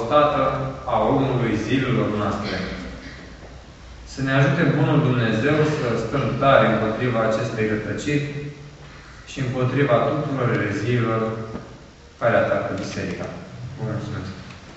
apostată a omului zilelor noastre. Să ne ajute Bunul Dumnezeu să stăm tare împotriva acestei rătăciri și împotriva tuturor ereziilor care atacă Biserica. Vă mulțumesc!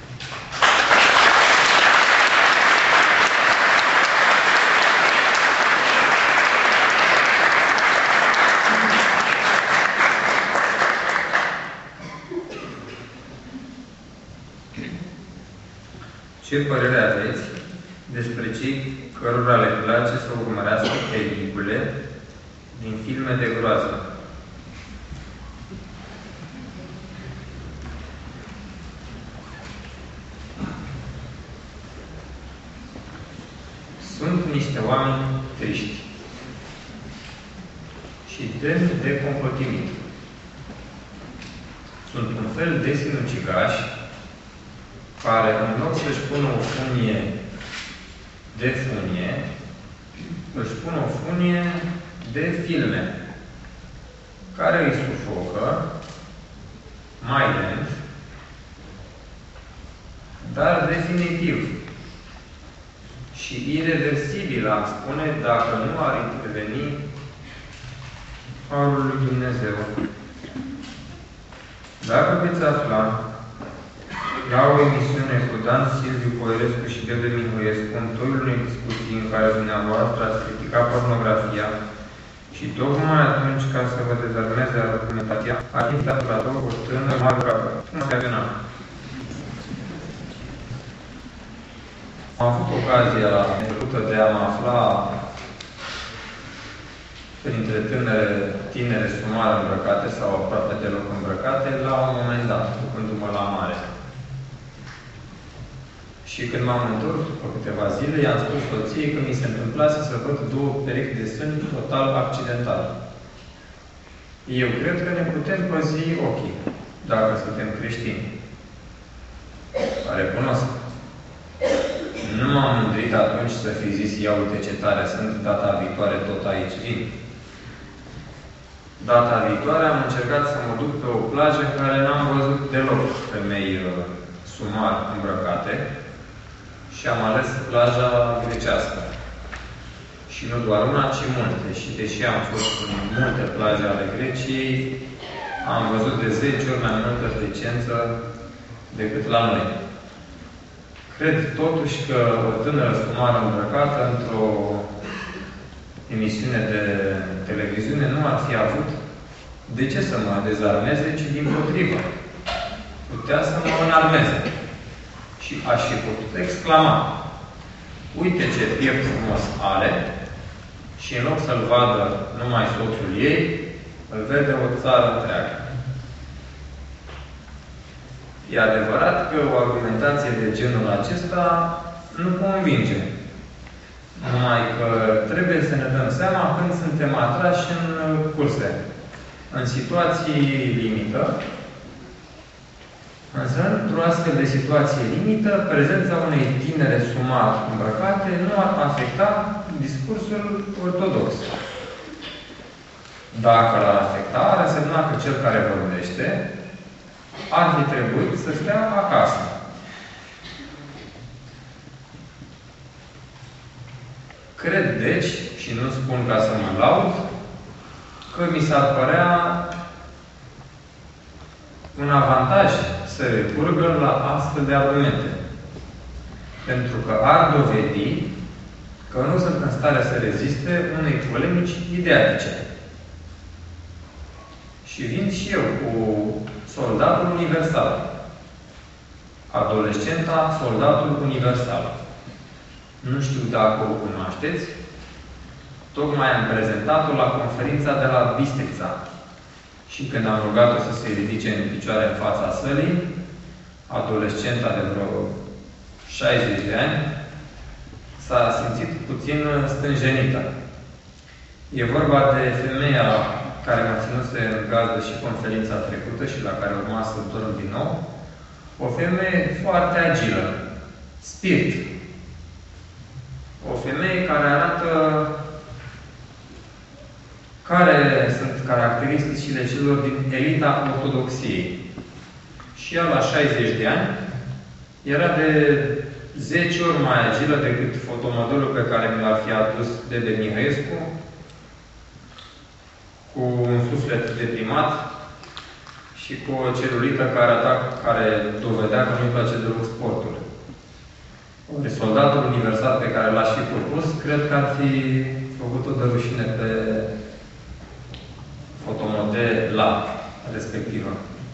Ce părere aveți despre cei cărora le place să urmărească pelicule din filme de groază? Sunt niște oameni triști și demni de compătimit. Sunt un fel de sinucigași care, în loc să-și pună o funie de funie, își pun o funie de filme, care îi sufocă mai lent, dar definitiv și ireversibil, am spune, dacă nu ar interveni Harul lui Dumnezeu. Dacă veți afla la o emisiune cu Dan Silviu Coelescu și Bebe Mihoiescu, în toiul unei discuții în care dumneavoastră ați criticat pornografia și tocmai atunci, ca să vă dezarmeze argumentația, a invitat la două o tânără mare capă. Cum se avea? Am avut ocazia de a mă afla printre tinere sumar îmbrăcate sau aproape deloc îmbrăcate, la un moment dat, ducându-mă la mare. Și când m-am întors după câteva zile, i-am spus soției că mi se întâmplase să văd două perechi de sâni total accidental. Eu cred că ne putem păzi ochii, dacă suntem creștini. Recunosc. Nu m-am mândrit atunci să fi zis, ia uite ce tare sunt, data viitoare tot aici vin. Data viitoare am încercat să mă duc pe o plajă în care n-am văzut deloc femei sumar îmbrăcate și am ales plaja grecească. Și nu doar una, ci multe. Și deși am fost în multe plaje ale Greciei, am văzut de 10 ori mai multă decență decât la noi. Cred totuși că o tânără sumară îmbrăcată într-o emisiune de televiziune nu ar fi avut de ce să mă dezarmeze, ci dimpotrivă. Putea să mă înarmeze. Și aș fi putut exclama, uite ce piept frumos are, și în loc să-l vadă numai soțul ei, îl vede o țară întreagă. E adevărat că o argumentație de genul acesta nu convinge. Numai că trebuie să ne dăm seama când suntem atrași în curse. În situații limită, însă într-o astfel de situație limită, prezența unei tinere sumar îmbrăcate nu ar afecta discursul ortodox. Dacă l-ar afecta, ar însemna că cel care vorbește ar fi trebuit să stea acasă. Cred, deci, și nu spun ca să mă laud, că mi s-ar părea un avantaj să recurgă la astfel de argumente. Pentru că ar dovedi că nu sunt în stare să reziste unei polemici ideatice. Și vin și eu cu Soldatul Universal. Adolescenta Soldatul Universal. Nu știu dacă o cunoașteți. Tocmai am prezentat-o la conferința de la Bistrița. Și când am rugat-o să se ridice în picioare în fața sălii, adolescenta de vreo 60 de ani s-a simțit puțin stânjenită. E vorba de femeia care m-a ținuse în gazdă și conferința trecută și la care urma să dorm din nou. O femeie foarte agilă. Spirit. O femeie care arată care sunt caracteristicile celor din elita ortodoxiei. Și ea, la 60 de ani, Era de 10 ori mai agilă decât fotomodelul pe care mi l-a fi adus Dede Mihăescu, cu un suflet deprimat și cu o celulită care dovedea că nu-i place deloc sportul. Ori soldatul universal pe care l-aș fi propus, cred că ar fi făcut-o de rușine pe fotomodela respectivă.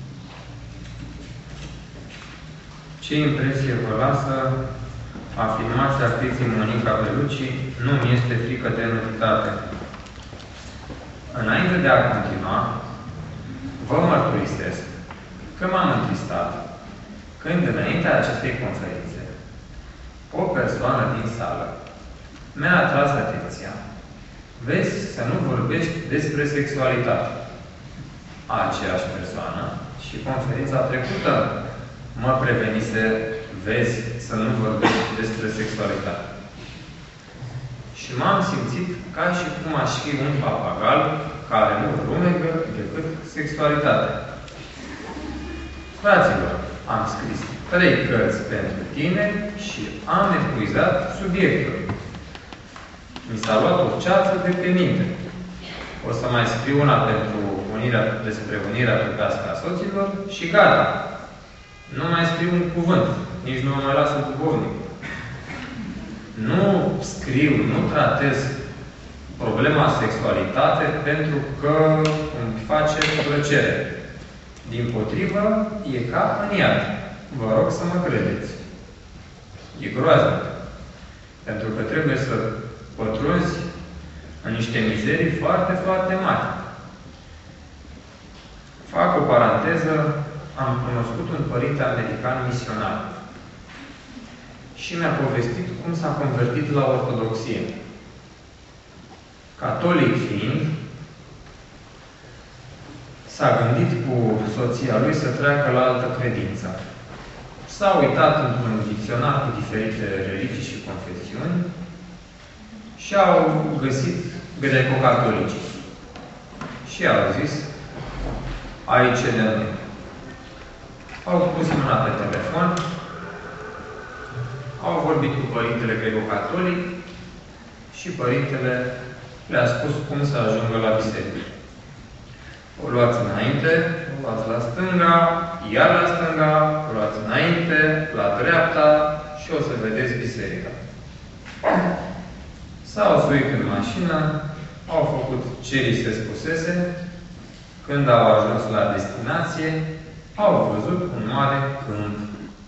Ce impresie vă lasă afirmația actriței Monica Bellucci: nu mi este frică de nuditate? Înainte de a continua, vă mărturisesc că m-am întristat când, înaintea acestei conferințe, o persoană din sală mi-a atras atenția: vezi să nu vorbești despre sexualitate. Aceeași persoană și conferința trecută mă prevenise: vezi să nu vorbești despre sexualitate. Și m-am simțit ca și cum aș fi un papagal care nu rumegă decât sexualitatea. Fraților, am scris 3 cărți pentru tine și am epuizat subiectul. Mi s-a luat o ceață de pe minte. O să mai scriu una despre unirea trupească a soților și gata. Nu mai scriu un cuvânt. Nici nu mă mai lasă duhovnic. Nu scriu, nu tratez problema sexualitate pentru că îmi face plăcere. Dimpotrivă, e ca în iad. Vă rog să mă credeți. E groaznic. Pentru că trebuie să pătrunzi în niște mizerii foarte, foarte mari. Fac o paranteză. Am cunoscut un părinte american misionar și mi-a povestit cum s-a convertit la ortodoxie. Catolic fiind, s-a gândit cu soția lui să treacă la altă credință. S-a uitat într-un dicționar cu diferite religii și confesiuni și au găsit greco-catolici. Și au zis: aici e de noi. Au pus mâna pe telefon, au vorbit cu părintele greco-catolic și părintele le-a spus cum să ajungă la biserică. O luați înainte, o luați la stânga, iar la stânga, o luați înainte, la dreapta și o să vedeți biserica. S-au suit în mașină, au făcut ce li se spusese. Când au ajuns la destinație, au văzut un mare câmp.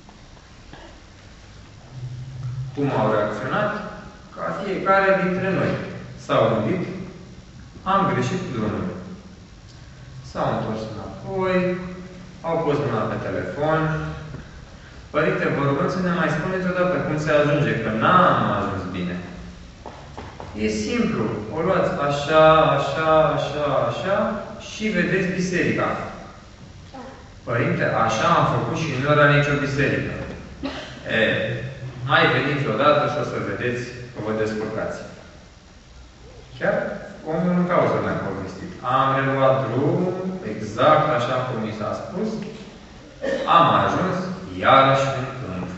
Cum au reacționat? Ca fiecare dintre noi. S-au gândit: am greșit drumul. S-au întors înapoi, au pus mâna pe telefon. Părinte, vă rugăm să ne mai spuneți odată cum se ajunge, că n-am ajuns bine. E simplu. O luați așa, așa, așa, așa și vedeți biserica. Părinte, așa am făcut și nu era nicio biserică. Mai veniți odată și o să vedeți că vă descurcați. Chiar omul în cauză mi-a povestit. Am reluat drumul exact așa cum mi s-a spus. Am ajuns iarăși în câmp.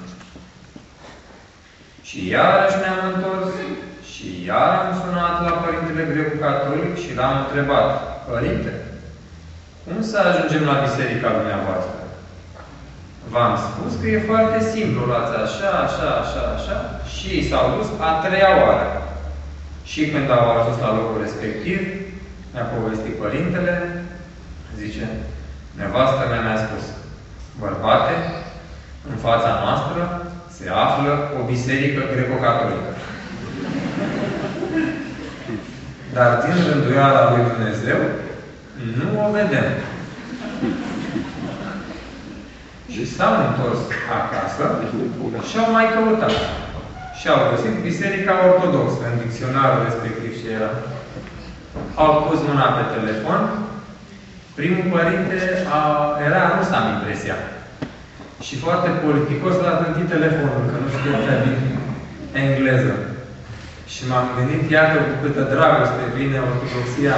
Și iarăși ne-am întors și iar am sunat la părintele greco-catolic și l-am întrebat: părinte, cum să ajungem la biserica dumneavoastră? V-am spus că e foarte simplu, luați așa, așa, așa, așa și s-au dus a 3-a oară. Și când au ajuns la locul respectiv, mi-a povestit părintele, zice: nevastă mea mi-a spus: bărbate, în fața noastră se află o biserică greco-catolică. Dar din rânduiala lui Dumnezeu nu o vedem. Și s-au întors acasă și au mai căutat. Și au găsit Biserica Ortodoxă în dicționarul respectiv și era. Au pus mâna pe telefon. Primul părinte era rus, am impresia. Și foarte politicos l-a trântit telefonul, că nu știu prea bine engleză. Și m-am gândit, iată cu câtă dragoste vine ortodoxia